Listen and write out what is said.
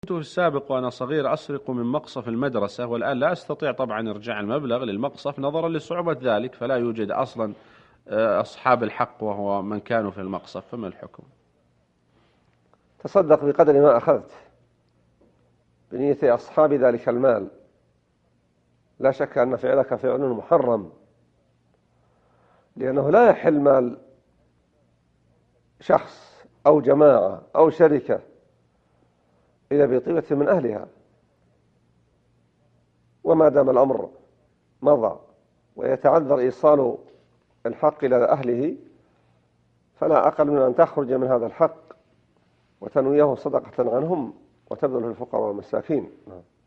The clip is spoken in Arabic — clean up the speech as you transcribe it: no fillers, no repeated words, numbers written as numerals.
كنت في السابق وأنا صغير أسرق من مقصف المدرسة، والآن لا أستطيع طبعا إرجاع المبلغ للمقصف نظرا لصعوبة ذلك، فلا يوجد أصلا أصحاب الحق وهو من كانوا في المقصف، فما الحكم؟ تصدق بقدر ما أخذت بنية أصحاب ذلك المال. لا شك أن فعلك فعل محرم، لأنه لا يحل مال شخص أو جماعة أو شركة إلا بطيبة من أهلها، وما دام الأمر مضى ويتعذر إيصال الحق إلى أهله، فلا أقل من أن تخرج من هذا الحق وتنويه صدقة عنهم وتبذل الفقراء والمساكين.